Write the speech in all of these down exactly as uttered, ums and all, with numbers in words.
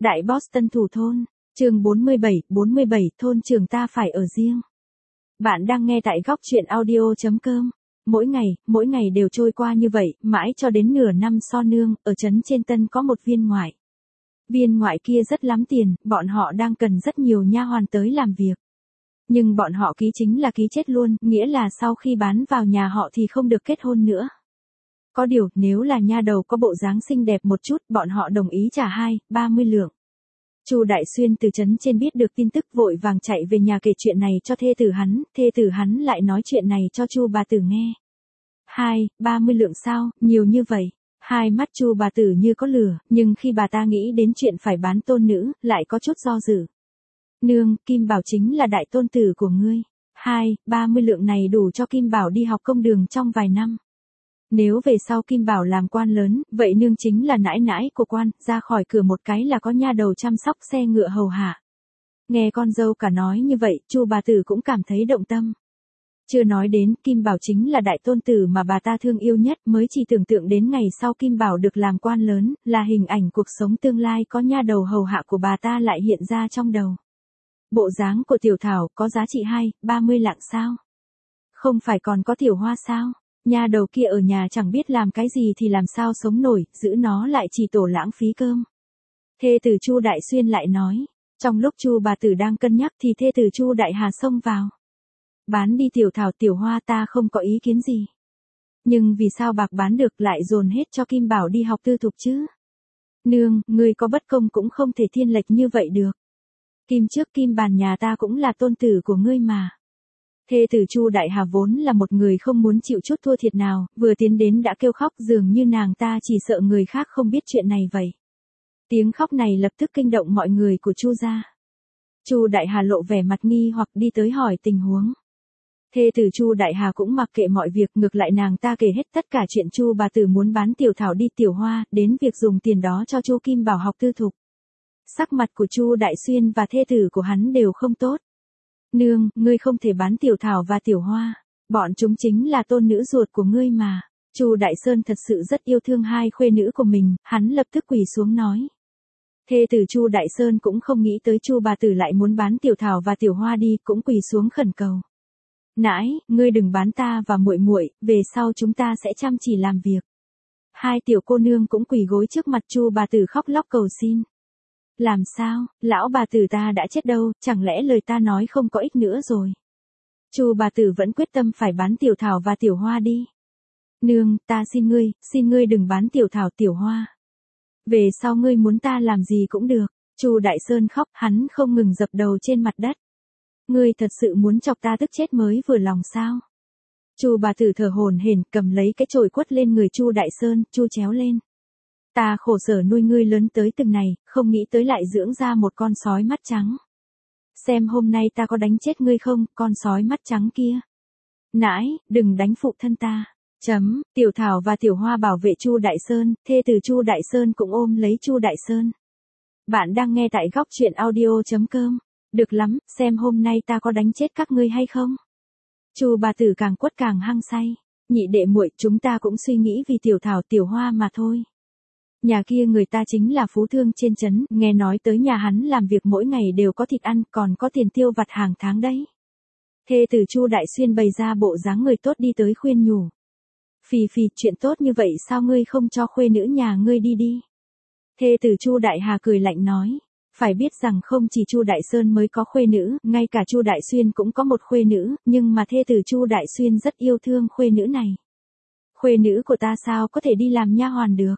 Đại Boston thủ thôn, chương bốn mươi bảy, bốn mươi bảy thôn trường ta phải ở riêng. Bạn đang nghe tại góc truyện audio chấm com. Mỗi ngày, mỗi ngày đều trôi qua như vậy, mãi cho đến nửa năm so nương, ở trấn trên Tân có một viên ngoại. Viên ngoại kia rất lắm tiền, bọn họ đang cần rất nhiều nha hoàn tới làm việc. Nhưng bọn họ ký chính là ký chết luôn, nghĩa là sau khi bán vào nhà họ thì không được kết hôn nữa. Có điều, nếu là nha đầu có bộ dáng xinh đẹp một chút, bọn họ đồng ý trả hai, ba mươi lượng. Chu Đại Xuyên từ trấn trên biết được tin tức vội vàng chạy về nhà kể chuyện này cho thê tử hắn, thê tử hắn lại nói chuyện này cho Chu bà tử nghe. Hai, ba mươi lượng sao, nhiều như vậy. Hai mắt Chu bà tử như có lửa, nhưng khi bà ta nghĩ đến chuyện phải bán tôn nữ, lại có chút do dự. Nương, Kim Bảo chính là đại tôn tử của ngươi. Hai, ba mươi lượng này đủ cho Kim Bảo đi học công đường trong vài năm. Nếu về sau Kim Bảo làm quan lớn, vậy nương chính là nãi nãi của quan, ra khỏi cửa một cái là có nha đầu chăm sóc xe ngựa hầu hạ. Nghe con dâu cả nói như vậy, Chu bà tử cũng cảm thấy động tâm. Chưa nói đến, Kim Bảo chính là đại tôn tử mà bà ta thương yêu nhất, mới chỉ tưởng tượng đến ngày sau Kim Bảo được làm quan lớn, là hình ảnh cuộc sống tương lai có nha đầu hầu hạ của bà ta lại hiện ra trong đầu. Bộ dáng của Tiểu Thảo có giá trị hai, ba mươi lạng sao? Không phải còn có Tiểu Hoa sao? Nha đầu kia ở nhà chẳng biết làm cái gì thì làm sao sống nổi, giữ nó lại chỉ tổ lãng phí cơm. Thê tử Chu Đại Xuyên lại nói, trong lúc Chu bà tử đang cân nhắc thì thê tử Chu Đại Hà xông vào. Bán đi Tiểu Thảo Tiểu Hoa ta không có ý kiến gì. Nhưng vì sao bạc bán được lại dồn hết cho Kim Bảo đi học tư thục chứ? Nương, ngươi có bất công cũng không thể thiên lệch như vậy được. Kim trước Kim bàn nhà ta cũng là tôn tử của ngươi mà. Thê tử Chu Đại Hà vốn là một người không muốn chịu chút thua thiệt nào, vừa tiến đến đã kêu khóc dường như nàng ta chỉ sợ người khác không biết chuyện này vậy. Tiếng khóc này lập tức kinh động mọi người của Chu gia. Chu Đại Hà lộ vẻ mặt nghi hoặc đi tới hỏi tình huống. Thê tử Chu Đại Hà cũng mặc kệ mọi việc, ngược lại nàng ta kể hết tất cả chuyện Chu bà tử muốn bán Tiểu Thảo đi Tiểu Hoa, đến việc dùng tiền đó cho Chu Kim Bảo học tư thục. Sắc mặt của Chu Đại Xuyên và thê tử của hắn đều không tốt. Nương, ngươi không thể bán Tiểu Thảo và Tiểu Hoa, bọn chúng chính là tôn nữ ruột của ngươi mà. Chu Đại Sơn thật sự rất yêu thương hai khuê nữ của mình, hắn lập tức quỳ xuống nói. Thê tử Chu Đại Sơn cũng không nghĩ tới Chu bà tử lại muốn bán Tiểu Thảo và Tiểu Hoa đi, cũng quỳ xuống khẩn cầu. Nãi, ngươi đừng bán ta và muội muội, về sau chúng ta sẽ chăm chỉ làm việc. Hai tiểu cô nương cũng quỳ gối trước mặt Chu bà tử khóc lóc cầu xin. Làm sao, lão bà tử ta đã chết đâu, chẳng lẽ lời ta nói không có ích nữa rồi. Chu bà tử vẫn quyết tâm phải bán Tiểu Thảo và Tiểu Hoa đi. Nương, ta xin ngươi, xin ngươi đừng bán Tiểu Thảo Tiểu Hoa. Về sau ngươi muốn ta làm gì cũng được. Chu Đại Sơn khóc, hắn không ngừng dập đầu trên mặt đất. Ngươi thật sự muốn chọc ta tức chết mới vừa lòng sao? Chu bà tử thở hổn hển, cầm lấy cái chổi quất lên người Chu Đại Sơn, chu chéo lên. Ta khổ sở nuôi ngươi lớn tới từng này, không nghĩ tới lại dưỡng ra một con sói mắt trắng. Xem hôm nay ta có đánh chết ngươi không, con sói mắt trắng kia. Nãi, đừng đánh phụ thân ta. Chấm, Tiểu Thảo và Tiểu Hoa bảo vệ Chu Đại Sơn, thê tử Chu Đại Sơn cũng ôm lấy Chu Đại Sơn. Bạn đang nghe tại góc truyện audio chấm com. Được lắm, xem hôm nay ta có đánh chết các ngươi hay không. Chu bà tử càng quất càng hăng say. Nhị đệ muội, chúng ta cũng suy nghĩ vì Tiểu Thảo Tiểu Hoa mà thôi. Nhà kia người ta chính là phú thương trên trấn, nghe nói tới nhà hắn làm việc mỗi ngày đều có thịt ăn, còn có tiền tiêu vặt hàng tháng đấy. Thê tử Chu Đại Xuyên bày ra bộ dáng người tốt đi tới khuyên nhủ. Phì phì, chuyện tốt như vậy sao ngươi không cho khuê nữ nhà ngươi đi đi. Thê tử Chu Đại Hà cười lạnh nói. Phải biết rằng không chỉ Chu Đại Sơn mới có khuê nữ, ngay cả Chu Đại Xuyên cũng có một khuê nữ, nhưng mà thê tử Chu Đại Xuyên rất yêu thương khuê nữ này. Khuê nữ của ta sao có thể đi làm nha hoàn được.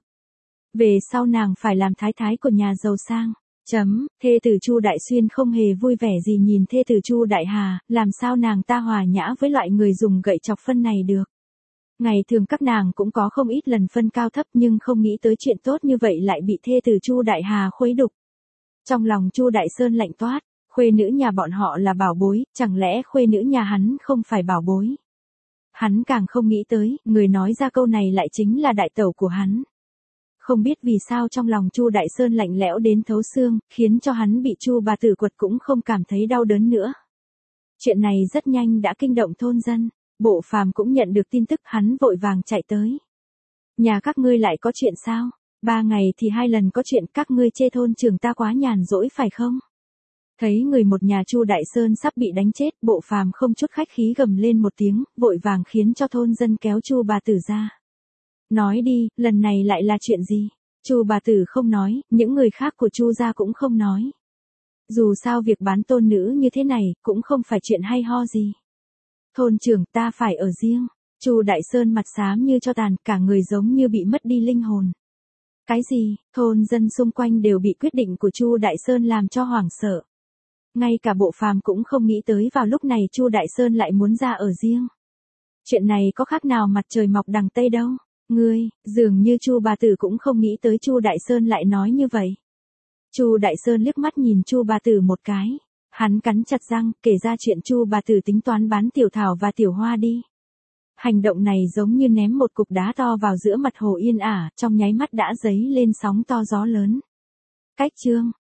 Về sau nàng phải làm thái thái của nhà giàu sang. Chấm, thê tử Chu Đại Xuyên không hề vui vẻ gì nhìn thê tử Chu Đại Hà, làm sao nàng ta hòa nhã với loại người dùng gậy chọc phân này được. Ngày thường các nàng cũng có không ít lần phân cao thấp nhưng không nghĩ tới chuyện tốt như vậy lại bị thê tử Chu Đại Hà khuấy đục. Trong lòng Chu Đại Sơn lạnh toát, khuê nữ nhà bọn họ là bảo bối, chẳng lẽ khuê nữ nhà hắn không phải bảo bối. Hắn càng không nghĩ tới, người nói ra câu này lại chính là đại tẩu của hắn. Không biết vì sao trong lòng Chu Đại Sơn lạnh lẽo đến thấu xương, khiến cho hắn bị Chu bà tử quật cũng không cảm thấy đau đớn nữa. Chuyện này rất nhanh đã kinh động thôn dân, Bộ Phàm cũng nhận được tin tức, hắn vội vàng chạy tới. Nhà các ngươi lại có chuyện sao? Ba ngày thì hai lần có chuyện, các ngươi chê thôn trường ta quá nhàn rỗi phải không? Thấy người một nhà Chu Đại Sơn sắp bị đánh chết, Bộ Phàm không chút khách khí gầm lên một tiếng, vội vàng khiến cho thôn dân kéo Chu bà tử ra. Nói đi, lần này lại là chuyện gì? Chu bà tử không nói, những người khác của Chu gia cũng không nói. Dù sao việc bán tôn nữ như thế này, cũng không phải chuyện hay ho gì. Thôn trưởng, ta phải ở riêng. Chu Đại Sơn mặt xám như cho tàn, cả người giống như bị mất đi linh hồn. Cái gì? Thôn dân xung quanh đều bị quyết định của Chu Đại Sơn làm cho hoảng sợ. Ngay cả Bộ Phàm cũng không nghĩ tới vào lúc này Chu Đại Sơn lại muốn ra ở riêng. Chuyện này có khác nào mặt trời mọc đằng Tây đâu. Ngươi, dường như Chu bà tử cũng không nghĩ tới Chu Đại Sơn lại nói như vậy. Chu Đại Sơn liếc mắt nhìn Chu bà tử một cái. Hắn cắn chặt răng, kể ra chuyện Chu bà tử tính toán bán Tiểu Thảo và Tiểu Hoa đi. Hành động này giống như ném một cục đá to vào giữa mặt hồ yên ả, trong nháy mắt đã dấy lên sóng to gió lớn. Cách chương